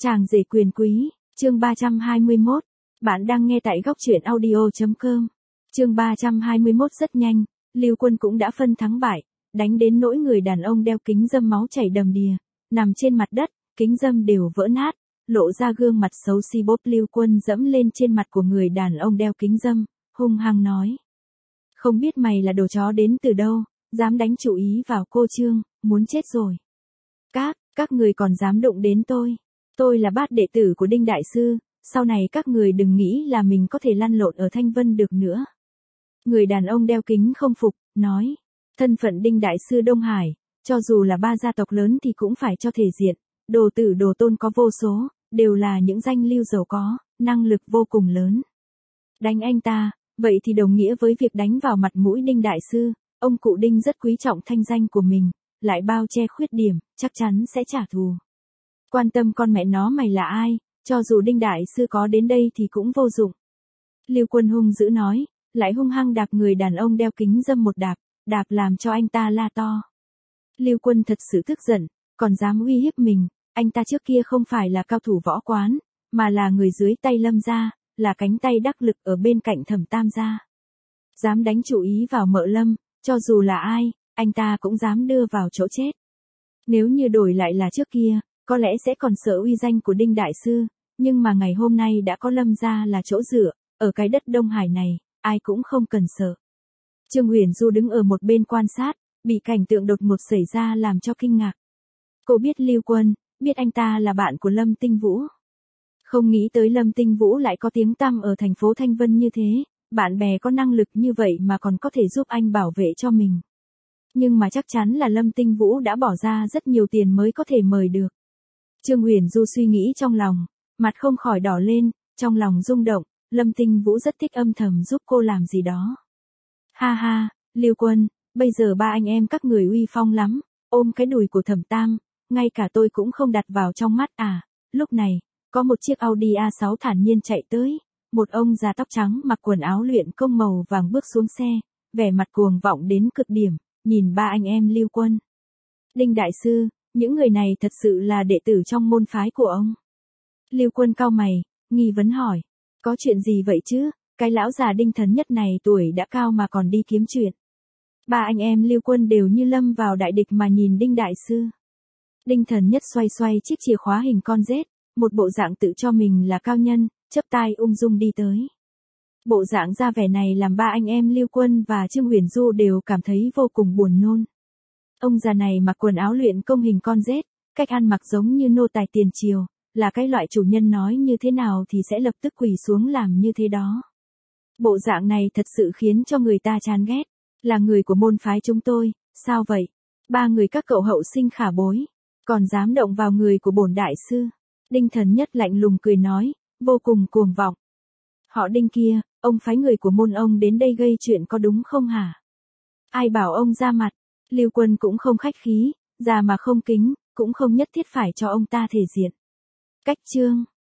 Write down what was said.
Chàng rể quyền quý, chương 321. Bạn đang nghe tại góc truyện audio.com. Chương 321 rất nhanh, Lưu Quân cũng đã phân thắng bại, đánh đến nỗi người đàn ông đeo kính râm máu chảy đầm đìa, nằm trên mặt đất, kính râm đều vỡ nát, lộ ra gương mặt xấu xí bốp. Lưu Quân dẫm lên trên mặt của người đàn ông đeo kính râm, hung hăng nói. Không biết mày là đồ chó đến từ đâu, dám đánh chủ ý vào cô Trương, muốn chết rồi. Các người còn dám đụng đến tôi. Tôi là bát đệ tử của Đinh Đại Sư, sau này các người đừng nghĩ là mình có thể lăn lộn ở Thanh Vân được nữa. Người đàn ông đeo kính không phục, nói, thân phận Đinh Đại Sư Đông Hải, cho dù là ba gia tộc lớn thì cũng phải cho thể diện, đồ tử đồ tôn có vô số, đều là những danh lưu giàu có, năng lực vô cùng lớn. Đánh anh ta, vậy thì đồng nghĩa với việc đánh vào mặt mũi Đinh Đại Sư, ông cụ Đinh rất quý trọng thanh danh của mình, lại bao che khuyết điểm, chắc chắn sẽ trả thù. Quan tâm con mẹ nó mày là ai, cho dù Đinh Đại Sư có đến đây thì cũng vô dụng. Lưu Quân hung dữ nói, lại hung hăng đạp người đàn ông đeo kính râm một đạp làm cho anh ta la to. Lưu Quân thật sự tức giận, còn dám uy hiếp mình, anh ta trước kia không phải là cao thủ võ quán, mà là người dưới tay Lâm gia, là cánh tay đắc lực ở bên cạnh Thẩm Tam gia. Dám đánh chủ ý vào mợ Lâm, cho dù là ai, anh ta cũng dám đưa vào chỗ chết. Nếu như đổi lại là trước kia, có lẽ sẽ còn sợ uy danh của Đinh Đại Sư, nhưng mà ngày hôm nay đã có Lâm gia là chỗ dựa, ở cái đất Đông Hải này, ai cũng không cần sợ. Trương Uyển Du đứng ở một bên quan sát, bị cảnh tượng đột ngột xảy ra làm cho kinh ngạc. Cô biết Lưu Quân, biết anh ta là bạn của Lâm Tinh Vũ. Không nghĩ tới Lâm Tinh Vũ lại có tiếng tăm ở thành phố Thanh Vân như thế, bạn bè có năng lực như vậy mà còn có thể giúp anh bảo vệ cho mình. Nhưng mà chắc chắn là Lâm Tinh Vũ đã bỏ ra rất nhiều tiền mới có thể mời được. Trương Uyển Du suy nghĩ trong lòng, mặt không khỏi đỏ lên, trong lòng rung động, Lâm Tinh Vũ rất thích âm thầm giúp cô làm gì đó. Ha ha, Lưu Quân, bây giờ ba anh em các người uy phong lắm, ôm cái đùi của Thẩm Tam, ngay cả tôi cũng không đặt vào trong mắt à. Lúc này, có một chiếc Audi A6 thản nhiên chạy tới, một ông già tóc trắng mặc quần áo luyện công màu vàng bước xuống xe, vẻ mặt cuồng vọng đến cực điểm, nhìn ba anh em Lưu Quân. Đinh Đại Sư, những người này thật sự là đệ tử trong môn phái của ông. Lưu Quân cau mày, nghi vấn hỏi, có chuyện gì vậy chứ, cái lão già Đinh Thần Nhất này tuổi đã cao mà còn đi kiếm chuyện. Ba anh em Lưu Quân đều như lâm vào đại địch mà nhìn Đinh Đại Sư. Đinh Thần Nhất xoay xoay chiếc chìa khóa hình con rết, một bộ dạng tự cho mình là cao nhân, chắp tay ung dung đi tới. Bộ dạng ra vẻ này làm ba anh em Lưu Quân và Trương Uyển Du đều cảm thấy vô cùng buồn nôn. Ông già này mặc quần áo luyện công hình con rết, cách ăn mặc giống như nô tài tiền triều, là cái loại chủ nhân nói như thế nào thì sẽ lập tức quỳ xuống làm như thế đó. Bộ dạng này thật sự khiến cho người ta chán ghét. Là người của môn phái chúng tôi, sao vậy? Ba người các cậu hậu sinh khả bối, còn dám động vào người của bổn đại sư. Đinh Thần Nhất lạnh lùng cười nói, vô cùng cuồng vọng. Họ Đinh kia, ông phái người của môn ông đến đây gây chuyện có đúng không hả? Ai bảo ông ra mặt? Lưu Quân cũng không khách khí, già mà không kính, cũng không nhất thiết phải cho ông ta thể diện. Cách chương.